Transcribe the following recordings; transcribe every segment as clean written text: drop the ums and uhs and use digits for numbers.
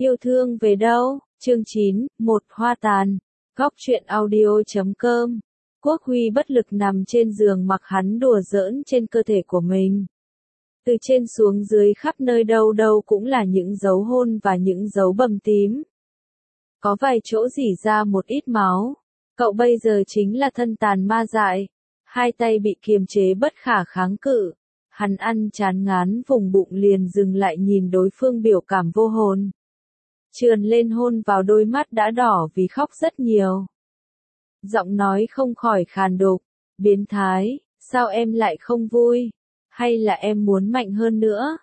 Yêu thương về đâu? Chương 9, một hoa tàn. Góc truyện audio.com. Quốc Huy bất lực nằm trên giường mặc hắn đùa giỡn trên cơ thể của mình. Từ trên xuống dưới khắp nơi đâu đâu cũng là những dấu hôn và những dấu bầm tím. Có vài chỗ rỉ ra một ít máu. Cậu bây giờ chính là thân tàn ma dại. Hai tay bị kiềm chế bất khả kháng cự. Hắn ăn chán ngán vùng bụng liền dừng lại nhìn đối phương biểu cảm vô hồn. Trườn lên hôn vào đôi mắt đã đỏ vì khóc rất nhiều. Giọng nói không khỏi khàn đục. Biến thái, sao em lại không vui? Hay là em muốn mạnh hơn nữa?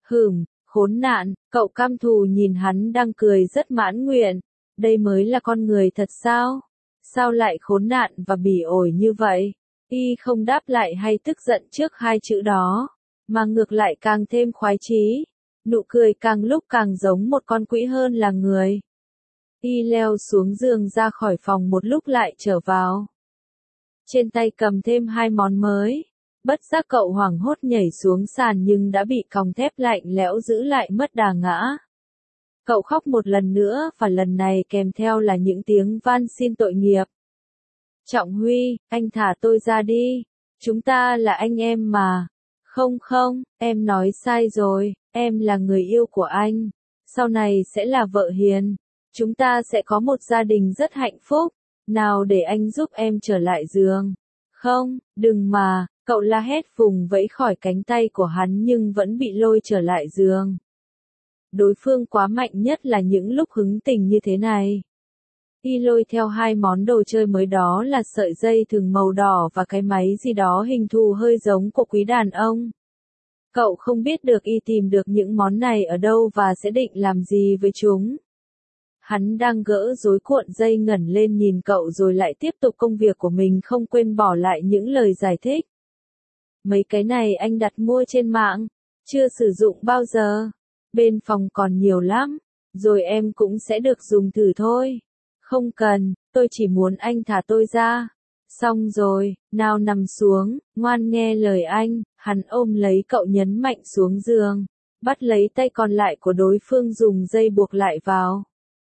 Khốn nạn, cậu căm thù nhìn hắn đang cười rất mãn nguyện. Đây mới là con người thật sao? Sao lại khốn nạn và bỉ ổi như vậy? Y không đáp lại hay tức giận trước hai chữ đó, mà ngược lại càng thêm khoái chí. Nụ cười càng lúc càng giống một con quỷ hơn là người. Y leo xuống giường ra khỏi phòng một lúc lại trở vào. Trên tay cầm thêm hai món mới. Bất giác cậu hoảng hốt nhảy xuống sàn nhưng đã bị còng thép lạnh lẽo giữ lại mất đà ngã. Cậu khóc một lần nữa và lần này kèm theo là những tiếng van xin tội nghiệp. Trọng Huy, anh thả tôi ra đi. Chúng ta là anh em mà. Không, em nói sai rồi, em là người yêu của anh. Sau này sẽ là vợ hiền. Chúng ta sẽ có một gia đình rất hạnh phúc. Nào để anh giúp em trở lại giường. Không, đừng mà, cậu la hét vùng vẫy khỏi cánh tay của hắn nhưng vẫn bị lôi trở lại giường. Đối phương quá mạnh nhất là những lúc hứng tình như thế này. Y lôi theo hai món đồ chơi mới đó là sợi dây thừng màu đỏ và cái máy gì đó hình thù hơi giống của quý đàn ông. Cậu không biết được Y tìm được những món này ở đâu và sẽ định làm gì với chúng. Hắn đang gỡ rối cuộn dây ngẩng lên nhìn cậu rồi lại tiếp tục công việc của mình không quên bỏ lại những lời giải thích. Mấy cái này anh đặt mua trên mạng, chưa sử dụng bao giờ. Bên phòng còn nhiều lắm, rồi em cũng sẽ được dùng thử thôi. Không cần, tôi chỉ muốn anh thả tôi ra. Xong rồi, nào nằm xuống, ngoan nghe lời anh. Hắn ôm lấy cậu nhấn mạnh xuống giường, bắt lấy tay còn lại của đối phương dùng dây buộc lại vào.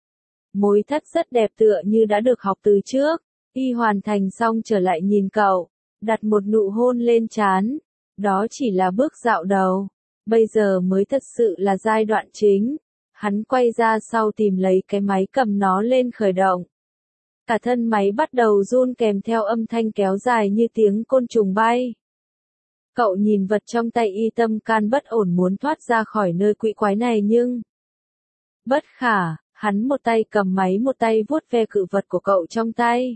Mối thắt rất đẹp tựa như đã được học từ trước. Y hoàn thành xong trở lại nhìn cậu, đặt một nụ hôn lên trán. Đó chỉ là bước dạo đầu. Bây giờ mới thật sự là giai đoạn chính. Hắn quay ra sau tìm lấy cái máy cầm nó lên khởi động. Cả thân máy bắt đầu run kèm theo âm thanh kéo dài như tiếng côn trùng bay. Cậu nhìn vật trong tay Y tâm can bất ổn muốn thoát ra khỏi nơi quỷ quái này nhưng bất khả, hắn một tay cầm máy một tay vuốt ve cự vật của cậu trong tay.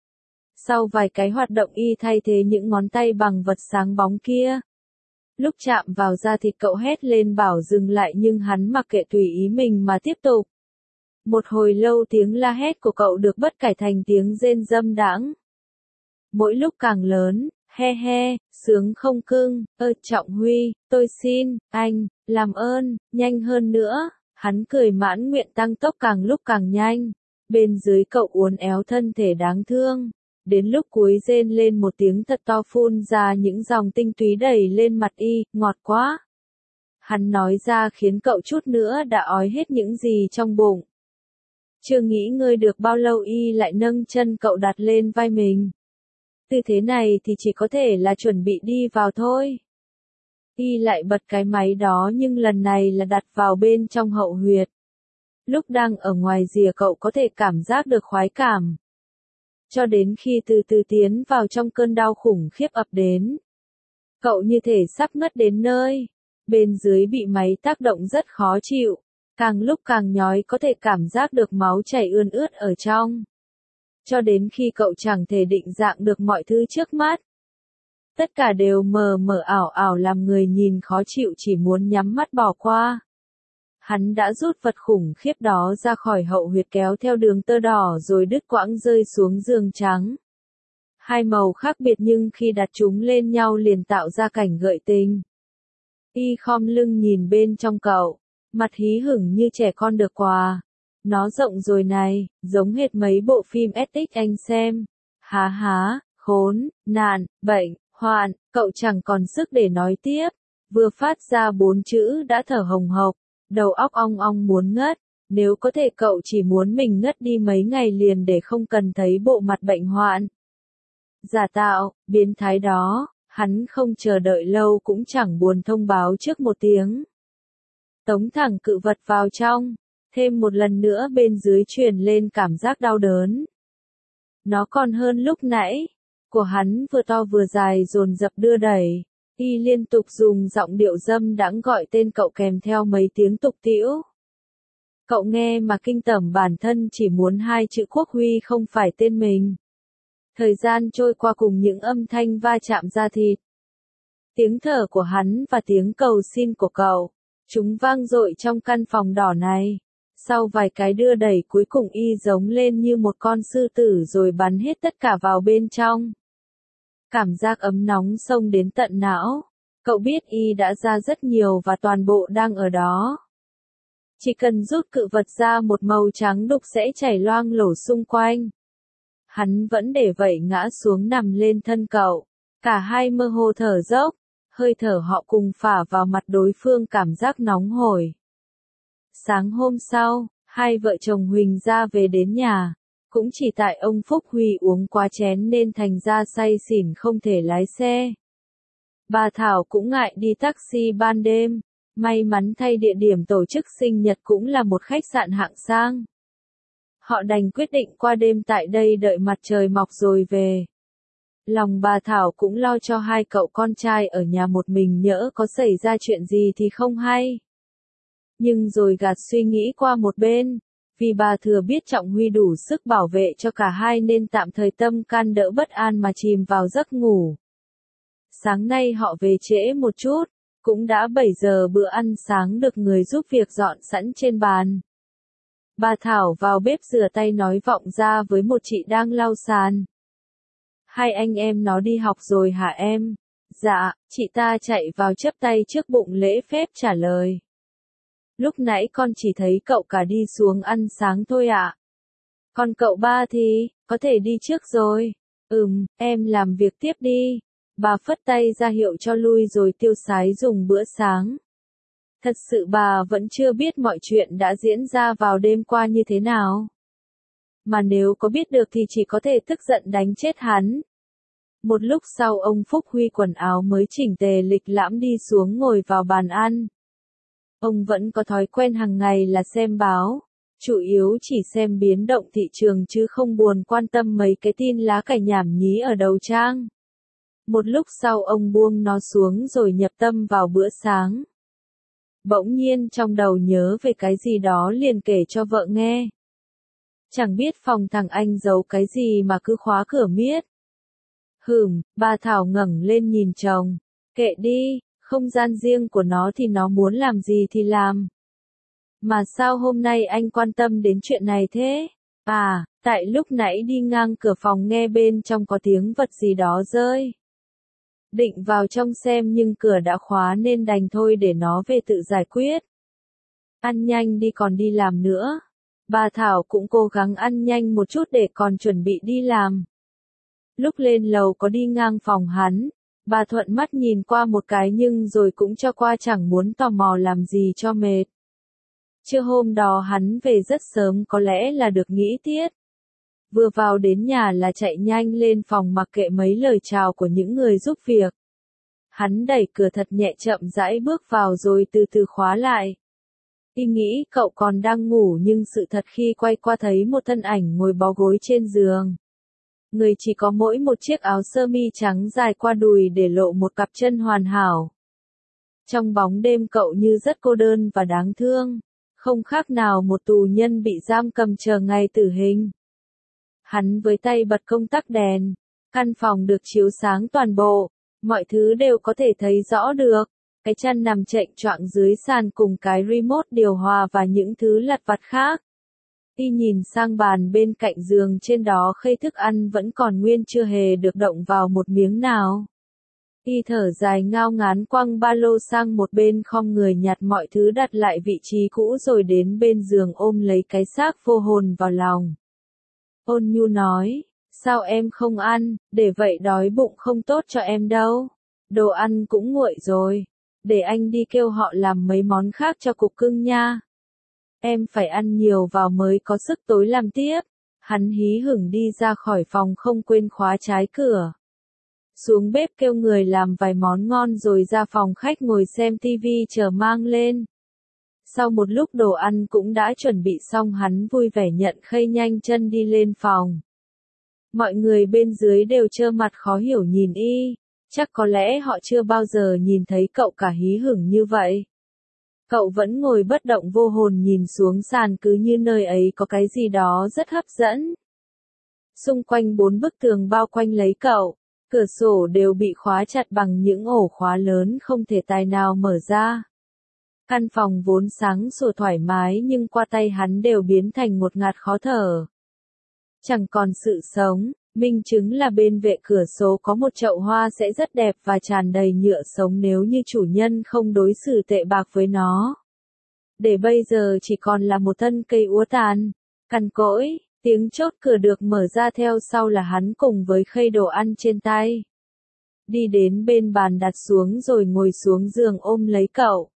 Sau vài cái hoạt động Y thay thế những ngón tay bằng vật sáng bóng kia. Lúc chạm vào da thịt cậu hét lên bảo dừng lại nhưng hắn mặc kệ tùy ý mình mà tiếp tục. Một hồi lâu tiếng la hét của cậu được bất cải thành tiếng rên dâm đãng. Mỗi lúc càng lớn, he, sướng không cưng, Trọng Huy, tôi xin, anh, làm ơn, nhanh hơn nữa. Hắn cười mãn nguyện tăng tốc càng lúc càng nhanh. Bên dưới cậu uốn éo thân thể đáng thương. Đến lúc cuối rên lên một tiếng thật to phun ra những dòng tinh túy đầy lên mặt Y, ngọt quá. Hắn nói ra khiến cậu chút nữa đã ói hết những gì trong bụng. Chưa nghỉ ngơi được bao lâu Y lại nâng chân cậu đặt lên vai mình. Tư thế này thì chỉ có thể là chuẩn bị đi vào thôi. Y lại bật cái máy đó nhưng lần này là đặt vào bên trong hậu huyệt. Lúc đang ở ngoài rìa cậu có thể cảm giác được khoái cảm. Cho đến khi từ từ tiến vào trong cơn đau khủng khiếp ập đến. Cậu như thể sắp ngất đến nơi. Bên dưới bị máy tác động rất khó chịu. Càng lúc càng nhói có thể cảm giác được máu chảy ươn ướt ở trong. Cho đến khi cậu chẳng thể định dạng được mọi thứ trước mắt. Tất cả đều mờ mờ ảo ảo làm người nhìn khó chịu chỉ muốn nhắm mắt bỏ qua. Hắn đã rút vật khủng khiếp đó ra khỏi hậu huyệt kéo theo đường tơ đỏ rồi đứt quãng rơi xuống giường trắng. Hai màu khác biệt nhưng khi đặt chúng lên nhau liền tạo ra cảnh gợi tình. Y khom lưng nhìn bên trong cậu, mặt hí hửng như trẻ con được quà. Nó rộng rồi này, giống hệt mấy bộ phim SX anh xem. Há, khốn, nạn, bệnh, hoạn, cậu chẳng còn sức để nói tiếp. Vừa phát ra 4 chữ đã thở hồng hộc, đầu óc ong ong muốn ngất. Nếu có thể cậu chỉ muốn mình ngất đi mấy ngày liền để không cần thấy bộ mặt bệnh hoạn. Giả tạo, biến thái đó, hắn không chờ đợi lâu cũng chẳng buồn thông báo trước một tiếng. Tống thẳng cự vật vào trong, thêm một lần nữa bên dưới truyền lên cảm giác đau đớn. Nó còn hơn lúc nãy, của hắn vừa to vừa dài dồn dập đưa đẩy, y liên tục dùng giọng điệu dâm đãng gọi tên cậu kèm theo mấy tiếng tục tĩu. Cậu nghe mà kinh tởm bản thân chỉ muốn hai chữ Quốc Huy không phải tên mình. Thời gian trôi qua cùng những âm thanh va chạm da thịt. Tiếng thở của hắn và tiếng cầu xin của cậu, chúng vang dội trong căn phòng đỏ này. Sau vài cái đưa đẩy cuối cùng y giống lên như một con sư tử rồi bắn hết tất cả vào bên trong. Cảm giác ấm nóng xông đến tận não. Cậu biết y đã ra rất nhiều và toàn bộ đang ở đó. Chỉ cần rút cự vật ra một màu trắng đục sẽ chảy loang lổ xung quanh. Hắn vẫn để vậy ngã xuống nằm lên thân cậu. Cả hai mơ hồ thở dốc. Hơi thở họ cùng phả vào mặt đối phương cảm giác nóng hổi. Sáng hôm sau, hai vợ chồng Huỳnh gia về đến nhà. Cũng chỉ tại ông Phúc Huy uống quá chén nên thành ra say xỉn không thể lái xe. Bà Thảo cũng ngại đi taxi ban đêm. May mắn thay địa điểm tổ chức sinh nhật cũng là một khách sạn hạng sang. Họ đành quyết định qua đêm tại đây đợi mặt trời mọc rồi về. Lòng bà Thảo cũng lo cho hai cậu con trai ở nhà một mình nhỡ có xảy ra chuyện gì thì không hay. Nhưng rồi gạt suy nghĩ qua một bên, vì bà thừa biết Trọng Huy đủ sức bảo vệ cho cả hai nên tạm thời tâm can đỡ bất an mà chìm vào giấc ngủ. Sáng nay họ về trễ một chút, cũng đã 7 giờ bữa ăn sáng được người giúp việc dọn sẵn trên bàn. Bà Thảo vào bếp rửa tay nói vọng ra với một chị đang lau sàn. Hai anh em nó đi học rồi hả em? Dạ, chị ta chạy vào chắp tay trước bụng lễ phép trả lời. Lúc nãy con chỉ thấy cậu cả đi xuống ăn sáng thôi ạ. Còn cậu ba thì, có thể đi trước rồi. Em làm việc tiếp đi. Bà phất tay ra hiệu cho lui rồi tiêu sái dùng bữa sáng. Thật sự bà vẫn chưa biết mọi chuyện đã diễn ra vào đêm qua như thế nào. Mà nếu có biết được thì chỉ có thể tức giận đánh chết hắn. Một lúc sau ông Phúc Huy quần áo mới chỉnh tề lịch lãm đi xuống ngồi vào bàn ăn. Ông vẫn có thói quen hàng ngày là xem báo, chủ yếu chỉ xem biến động thị trường chứ không buồn quan tâm mấy cái tin lá cải nhảm nhí ở đầu trang. Một lúc sau ông buông nó xuống rồi nhập tâm vào bữa sáng. Bỗng nhiên trong đầu nhớ về cái gì đó liền kể cho vợ nghe. Chẳng biết phòng thằng anh giấu cái gì mà cứ khóa cửa miết. Bà Thảo ngẩng lên nhìn chồng. Kệ đi, không gian riêng của nó thì nó muốn làm gì thì làm. Mà sao hôm nay anh quan tâm đến chuyện này thế? À, tại lúc nãy đi ngang cửa phòng nghe bên trong có tiếng vật gì đó rơi. Định vào trong xem nhưng cửa đã khóa nên đành thôi để nó về tự giải quyết. Ăn nhanh đi còn đi làm nữa. Bà Thảo cũng cố gắng ăn nhanh một chút để còn chuẩn bị đi làm. Lúc lên lầu có đi ngang phòng hắn, bà thuận mắt nhìn qua một cái nhưng rồi cũng cho qua chẳng muốn tò mò làm gì cho mệt. Trưa hôm đó hắn về rất sớm có lẽ là được nghỉ tiết. Vừa vào đến nhà là chạy nhanh lên phòng mặc kệ mấy lời chào của những người giúp việc. Hắn đẩy cửa thật nhẹ chậm rãi bước vào rồi từ từ khóa lại. Y nghĩ cậu còn đang ngủ nhưng sự thật khi quay qua thấy một thân ảnh ngồi bó gối trên giường. Người chỉ có mỗi một chiếc áo sơ mi trắng dài qua đùi để lộ một cặp chân hoàn hảo. Trong bóng đêm cậu như rất cô đơn và đáng thương, không khác nào một tù nhân bị giam cầm chờ ngày tử hình. Hắn với tay bật công tắc đèn, căn phòng được chiếu sáng toàn bộ, mọi thứ đều có thể thấy rõ được. Cái chăn nằm chệch choạng dưới sàn cùng cái remote điều hòa và những thứ lặt vặt khác. Y nhìn sang bàn bên cạnh giường trên đó khay thức ăn vẫn còn nguyên chưa hề được động vào một miếng nào. Y thở dài ngao ngán quăng ba lô sang một bên khom người nhặt mọi thứ đặt lại vị trí cũ rồi đến bên giường ôm lấy cái xác vô hồn vào lòng. Ôn nhu nói, sao em không ăn, để vậy đói bụng không tốt cho em đâu. Đồ ăn cũng nguội rồi, để anh đi kêu họ làm mấy món khác cho cục cưng nha. Em phải ăn nhiều vào mới có sức tối làm tiếp. Hắn hí hửng đi ra khỏi phòng không quên khóa trái cửa. Xuống bếp kêu người làm vài món ngon rồi ra phòng khách ngồi xem tivi chờ mang lên. Sau một lúc đồ ăn cũng đã chuẩn bị xong, hắn vui vẻ nhận khay nhanh chân đi lên phòng. Mọi người bên dưới đều trơ mặt khó hiểu nhìn y, chắc có lẽ họ chưa bao giờ nhìn thấy cậu cả hí hửng như vậy. Cậu vẫn ngồi bất động vô hồn nhìn xuống sàn cứ như nơi ấy có cái gì đó rất hấp dẫn. Xung quanh 4 bức tường bao quanh lấy cậu, cửa sổ đều bị khóa chặt bằng những ổ khóa lớn không thể tài nào mở ra. Căn phòng vốn sáng sủa thoải mái nhưng qua tay hắn đều biến thành một ngạt khó thở. Chẳng còn sự sống, minh chứng là bên vệ cửa sổ có một chậu hoa sẽ rất đẹp và tràn đầy nhựa sống nếu như chủ nhân không đối xử tệ bạc với nó. Để bây giờ chỉ còn là một thân cây úa tàn, cằn cỗi, tiếng chốt cửa được mở ra theo sau là hắn cùng với khay đồ ăn trên tay. Đi đến bên bàn đặt xuống rồi ngồi xuống giường ôm lấy cậu.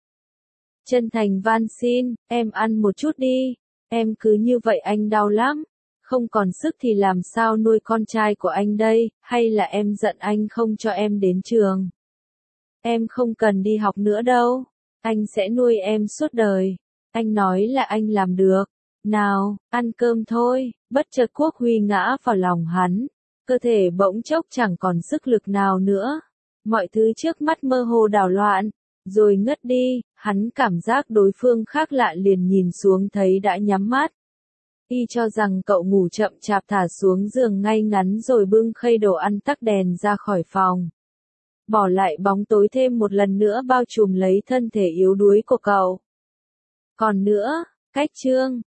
Chân thành van xin, em ăn một chút đi, em cứ như vậy anh đau lắm, không còn sức thì làm sao nuôi con trai của anh đây, hay là em giận anh không cho em đến trường. Em không cần đi học nữa đâu, anh sẽ nuôi em suốt đời, anh nói là anh làm được, nào, ăn cơm thôi, bất chợt Quốc Huy ngã vào lòng hắn, cơ thể bỗng chốc chẳng còn sức lực nào nữa, mọi thứ trước mắt mơ hồ đảo loạn. Rồi ngất đi, hắn cảm giác đối phương khác lạ liền nhìn xuống thấy đã nhắm mắt. Y cho rằng cậu ngủ chậm chạp thả xuống giường ngay ngắn rồi bưng khay đồ ăn tắt đèn ra khỏi phòng. Bỏ lại bóng tối thêm một lần nữa bao trùm lấy thân thể yếu đuối của cậu. Còn nữa, cách chương